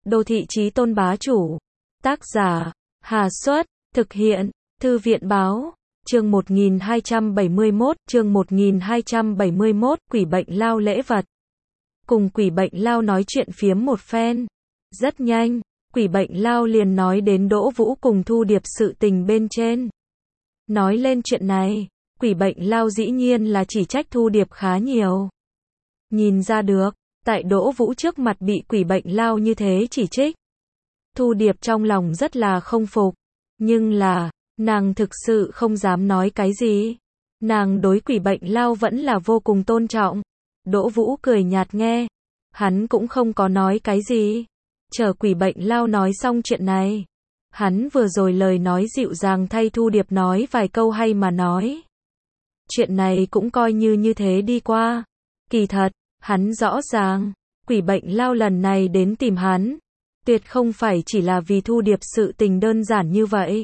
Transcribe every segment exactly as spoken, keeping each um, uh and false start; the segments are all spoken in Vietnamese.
Đô thị chí tôn bá chủ. Tác giả, Hà Xuất, thực hiện, Thư viện báo. Chương một nghìn hai trăm bảy mươi mốt, chương một nghìn hai trăm bảy mươi mốt, quỷ bệnh lao lễ vật. Cùng quỷ bệnh lao nói chuyện phiếm một phen. Rất nhanh, quỷ bệnh lao liền nói đến Đỗ Vũ cùng Thu Điệp sự tình bên trên. Nói lên chuyện này, quỷ bệnh lao dĩ nhiên là chỉ trách Thu Điệp khá nhiều. Nhìn ra được, tại Đỗ Vũ trước mặt bị quỷ bệnh lao như thế chỉ trích. Thu Điệp trong lòng rất là không phục, nhưng là, nàng thực sự không dám nói cái gì. Nàng đối quỷ bệnh lao vẫn là vô cùng tôn trọng. Đỗ Vũ cười nhạt nghe, hắn cũng không có nói cái gì. Chờ quỷ bệnh lao nói xong chuyện này, hắn vừa rồi lời nói dịu dàng thay Thu Điệp nói vài câu hay mà nói. Chuyện này cũng coi như như thế đi qua. Kỳ thật, hắn rõ ràng, quỷ bệnh lao lần này đến tìm hắn, tuyệt không phải chỉ là vì Thu Điệp sự tình đơn giản như vậy.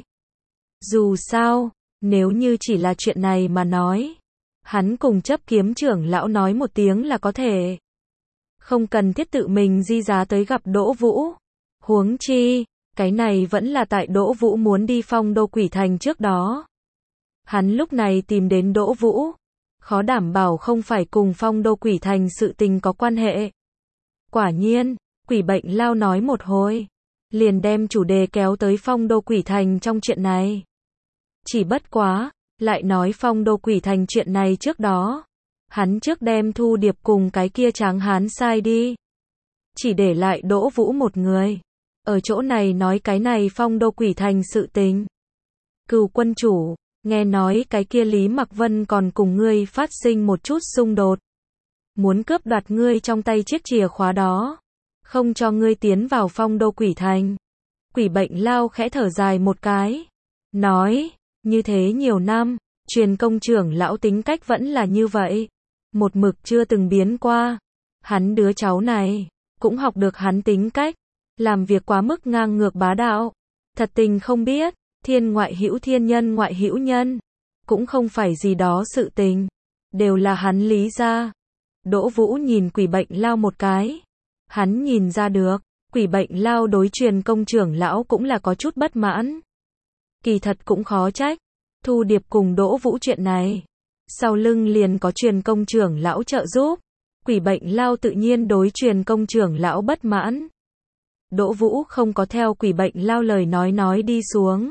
Dù sao, nếu như chỉ là chuyện này mà nói, hắn cùng chấp kiếm trưởng lão nói một tiếng là có thể. Không cần thiết tự mình di giá tới gặp Đỗ Vũ. Huống chi, cái này vẫn là tại Đỗ Vũ muốn đi Phong Đô Quỷ Thành trước đó. Hắn lúc này tìm đến Đỗ Vũ, khó đảm bảo không phải cùng Phong Đô Quỷ Thành sự tình có quan hệ. Quả nhiên, quỷ bệnh lao nói một hồi, liền đem chủ đề kéo tới Phong Đô Quỷ Thành trong chuyện này. Chỉ bất quá, lại nói Phong Đô Quỷ Thành chuyện này trước đó, hắn trước đem Thu Điệp cùng cái kia tráng hán sai đi, chỉ để lại Đỗ Vũ một người, ở chỗ này nói cái này Phong Đô Quỷ Thành sự tình. Cừu quân chủ, nghe nói cái kia Lý Mặc Vân còn cùng ngươi phát sinh một chút xung đột, muốn cướp đoạt ngươi trong tay chiếc chìa khóa đó, không cho ngươi tiến vào Phong Đô Quỷ Thành. Quỷ bệnh lao khẽ thở dài một cái, nói, như thế nhiều năm, truyền công trưởng lão tính cách vẫn là như vậy, một mực chưa từng biến qua. Hắn đứa cháu này, cũng học được hắn tính cách, làm việc quá mức ngang ngược bá đạo. Thật tình không biết, thiên ngoại hữu thiên nhân ngoại hữu nhân, cũng không phải gì đó sự tình, đều là hắn lý ra. Đỗ Vũ nhìn quỷ bệnh lao một cái, hắn nhìn ra được, quỷ bệnh lao đối truyền công trưởng lão cũng là có chút bất mãn. Kỳ thật cũng khó trách, Thu Điệp cùng Đỗ Vũ chuyện này, sau lưng liền có truyền công trưởng lão trợ giúp, quỷ bệnh lao tự nhiên đối truyền công trưởng lão bất mãn. Đỗ Vũ không có theo quỷ bệnh lao lời nói nói đi xuống.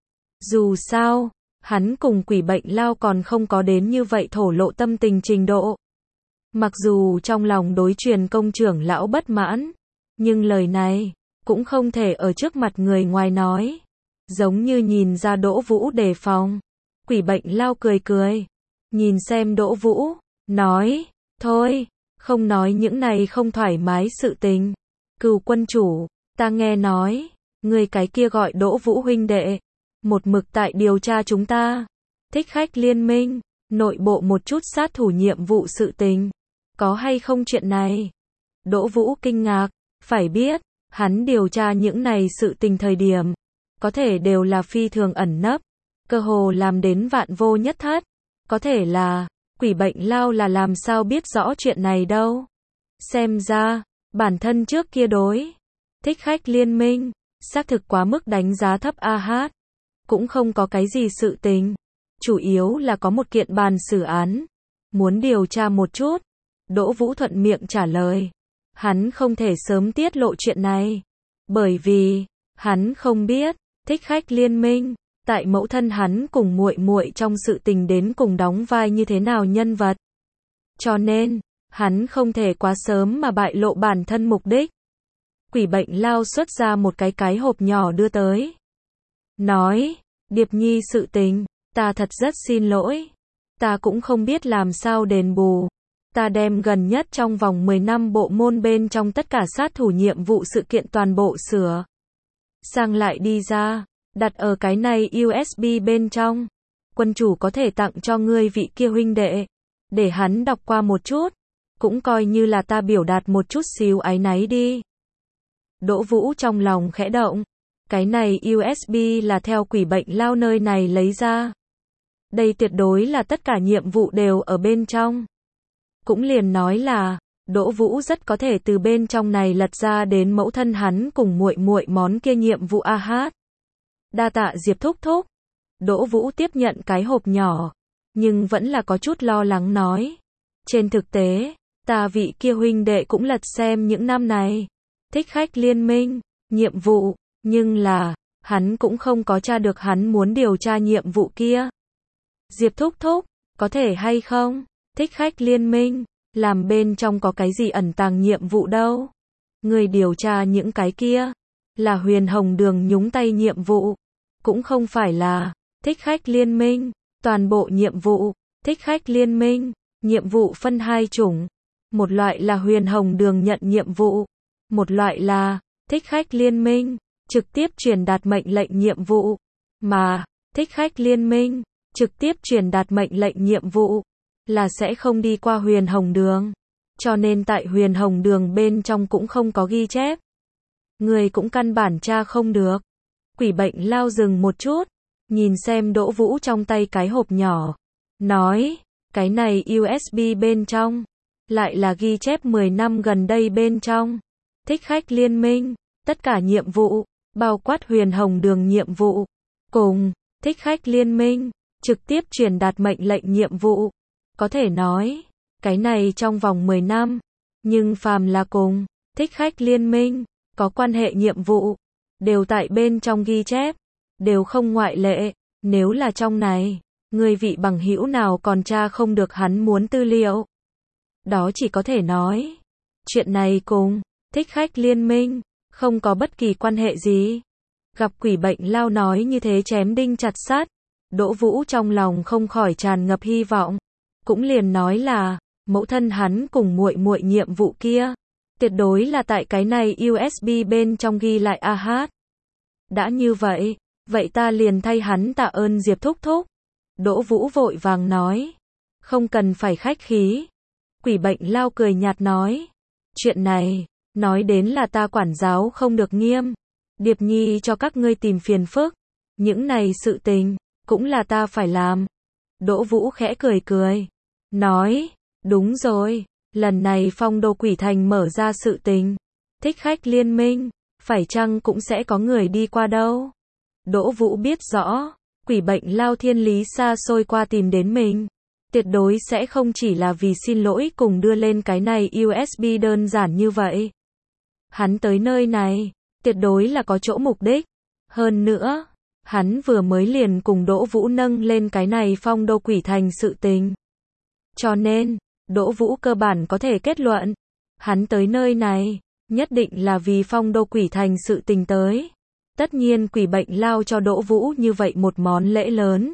Dù sao, hắn cùng quỷ bệnh lao còn không có đến như vậy thổ lộ tâm tình trình độ. Mặc dù trong lòng đối truyền công trưởng lão bất mãn, nhưng lời này cũng không thể ở trước mặt người ngoài nói. Giống như nhìn ra Đỗ Vũ đề phòng, quỷ bệnh lao cười cười, nhìn xem Đỗ Vũ, nói, thôi, không nói những này không thoải mái sự tình. Cừu quân chủ, ta nghe nói, người cái kia gọi Đỗ Vũ huynh đệ, một mực tại điều tra chúng ta, thích khách liên minh, nội bộ một chút sát thủ nhiệm vụ sự tình, có hay không chuyện này? Đỗ Vũ kinh ngạc, phải biết, hắn điều tra những này sự tình thời điểm, có thể đều là phi thường ẩn nấp, cơ hồ làm đến vạn vô nhất thất. Có thể là, quỷ bệnh lao là làm sao biết rõ chuyện này đâu. Xem ra, bản thân trước kia đối thích khách liên minh, xác thực quá mức đánh giá thấp a hát. Cũng không có cái gì sự tình, chủ yếu là có một kiện bàn xử án, muốn điều tra một chút. Đỗ Vũ thuận miệng trả lời, hắn không thể sớm tiết lộ chuyện này, bởi vì hắn không biết thích khách liên minh tại mẫu thân hắn cùng muội muội trong sự tình đến cùng đóng vai như thế nào nhân vật. Cho nên, hắn không thể quá sớm mà bại lộ bản thân mục đích. Quỷ bệnh lao xuất ra một cái cái hộp nhỏ đưa tới, nói, Điệp Nhi sự tình, ta thật rất xin lỗi, ta cũng không biết làm sao đền bù. Ta đem gần nhất trong vòng mười năm bộ môn bên trong tất cả sát thủ nhiệm vụ sự kiện toàn bộ sửa sang lại đi ra, đặt ở cái này u ét bê bên trong. Quân chủ có thể tặng cho ngươi vị kia huynh đệ, để hắn đọc qua một chút, cũng coi như là ta biểu đạt một chút xíu áy náy đi. Đỗ Vũ trong lòng khẽ động, cái này u ét bê là theo quỷ bệnh lao nơi này lấy ra. Đây tuyệt đối là tất cả nhiệm vụ đều ở bên trong. Cũng liền nói là, Đỗ Vũ rất có thể từ bên trong này lật ra đến mẫu thân hắn cùng muội muội món kia nhiệm vụ a hát. Đa tạ Diệp thúc thúc. Đỗ Vũ tiếp nhận cái hộp nhỏ, nhưng vẫn là có chút lo lắng nói. Trên thực tế, ta vị kia huynh đệ cũng lật xem những năm này. Thích khách liên minh, nhiệm vụ, nhưng là, hắn cũng không có tra được hắn muốn điều tra nhiệm vụ kia. Diệp thúc thúc, có thể hay không? Thích khách liên minh, làm bên trong có cái gì ẩn tàng nhiệm vụ đâu? Người điều tra những cái kia, là Huyền Hồng Đường nhúng tay nhiệm vụ, cũng không phải là thích khách liên minh, toàn bộ nhiệm vụ. Thích khách liên minh, nhiệm vụ phân hai chủng, một loại là Huyền Hồng Đường nhận nhiệm vụ, một loại là thích khách liên minh, trực tiếp truyền đạt mệnh lệnh nhiệm vụ, mà thích khách liên minh, trực tiếp truyền đạt mệnh lệnh nhiệm vụ, là sẽ không đi qua Huyền Hồng Đường, cho nên tại Huyền Hồng Đường bên trong cũng không có ghi chép. Người cũng căn bản tra không được. Quỷ bệnh lao dừng một chút, nhìn xem Đỗ Vũ trong tay cái hộp nhỏ, nói, cái này u ét bê bên trong, lại là ghi chép mười năm gần đây bên trong. Thích khách liên minh, tất cả nhiệm vụ, bao quát Huyền Hồng Đường nhiệm vụ, cùng thích khách liên minh, trực tiếp truyền đạt mệnh lệnh nhiệm vụ. Có thể nói, cái này trong vòng mười năm, nhưng phàm là cùng thích khách liên minh, có quan hệ nhiệm vụ, đều tại bên trong ghi chép, đều không ngoại lệ. Nếu là trong này, người vị bằng hữu nào còn tra không được hắn muốn tư liệu, đó chỉ có thể nói, chuyện này cùng thích khách liên minh, không có bất kỳ quan hệ gì. Gặp quỷ bệnh lao nói như thế chém đinh chặt sắt, Đỗ Vũ trong lòng không khỏi tràn ngập hy vọng, cũng liền nói là, mẫu thân hắn cùng muội muội nhiệm vụ kia, tuyệt đối là tại cái này u ét bê bên trong ghi lại a hát. Đã như vậy, vậy ta liền thay hắn tạ ơn Diệp thúc thúc. Đỗ Vũ vội vàng nói, không cần phải khách khí. Quỷ bệnh lao cười nhạt nói, chuyện này, nói đến là ta quản giáo không được nghiêm, Điệp Nhi cho các ngươi tìm phiền phức, những này sự tình, cũng là ta phải làm. Đỗ Vũ khẽ cười cười, nói, đúng rồi, lần này Phong Đô Quỷ Thành mở ra sự tình, thích khách liên minh, phải chăng cũng sẽ có người đi qua đâu? Đỗ Vũ biết rõ, quỷ bệnh lao thiên lý xa xôi qua tìm đến mình, tuyệt đối sẽ không chỉ là vì xin lỗi cùng đưa lên cái này u ét bê đơn giản như vậy. Hắn tới nơi này, tuyệt đối là có chỗ mục đích. Hơn nữa, hắn vừa mới liền cùng Đỗ Vũ nâng lên cái này Phong Đô Quỷ Thành sự tình. Cho nên, Đỗ Vũ cơ bản có thể kết luận, hắn tới nơi này, nhất định là vì Phong Đô Quỷ Thành sự tình tới. Tất nhiên quỷ bệnh lao cho Đỗ Vũ như vậy một món lễ lớn.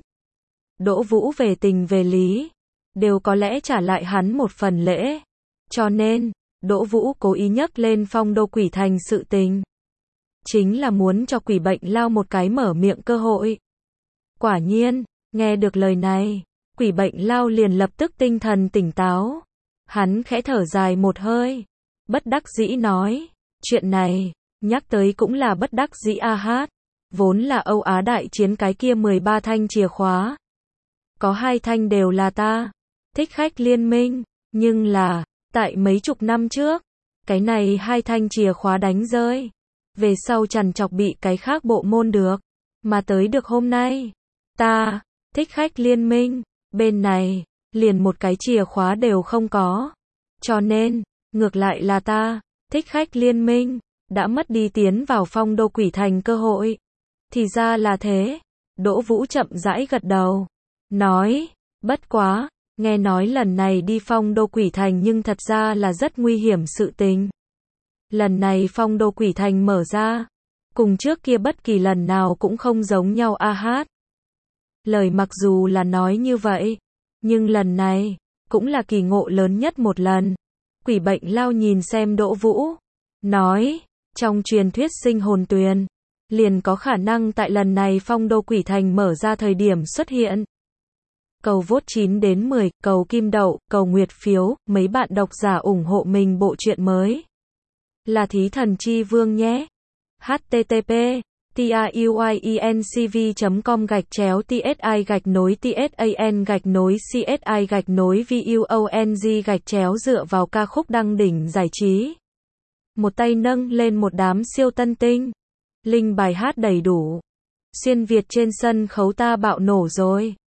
Đỗ Vũ về tình về lý, đều có lẽ trả lại hắn một phần lễ. Cho nên, Đỗ Vũ cố ý nhắc lên Phong Đô Quỷ Thành sự tình, chính là muốn cho quỷ bệnh lao một cái mở miệng cơ hội. Quả nhiên, nghe được lời này, quỷ bệnh lao liền lập tức tinh thần tỉnh táo. Hắn khẽ thở dài một hơi, bất đắc dĩ nói, chuyện này, nhắc tới cũng là bất đắc dĩ a hát, vốn là Âu Á đại chiến cái kia mười ba thanh chìa khóa. Có hai thanh đều là ta, thích khách liên minh, nhưng là, tại mấy chục năm trước, cái này hai thanh chìa khóa đánh rơi. Về sau trằn trọc bị cái khác bộ môn được, mà tới được hôm nay, ta, thích khách liên minh, bên này, liền một cái chìa khóa đều không có. Cho nên, ngược lại là ta, thích khách liên minh, đã mất đi tiến vào Phong Đô Quỷ Thành cơ hội. Thì ra là thế. Đỗ Vũ chậm rãi gật đầu, nói, bất quá, nghe nói lần này đi Phong Đô Quỷ Thành nhưng thật ra là rất nguy hiểm sự tình. Lần này Phong Đô Quỷ Thành mở ra, cùng trước kia bất kỳ lần nào cũng không giống nhau a hát. Lời mặc dù là nói như vậy, nhưng lần này, cũng là kỳ ngộ lớn nhất một lần. Quỷ bệnh lao nhìn xem Đỗ Vũ, nói, trong truyền thuyết sinh hồn tuyền, liền có khả năng tại lần này Phong Đô Quỷ Thành mở ra thời điểm xuất hiện. Cầu vote chín đến mười, cầu kim đậu, cầu nguyệt phiếu, mấy bạn độc giả ủng hộ mình bộ truyện mới. Là Thí Thần Chi Vương nhé. H T T P tayuyencv chấm com gạch chéo tsi gạch nối tsan gạch nối csi gạch nối vung gạch chéo dựa vào ca khúc đăng đỉnh giải trí. Một tay nâng lên một đám siêu tân tinh. Link bài hát đầy đủ. Xuyên Việt trên sân khấu ta bạo nổ rồi.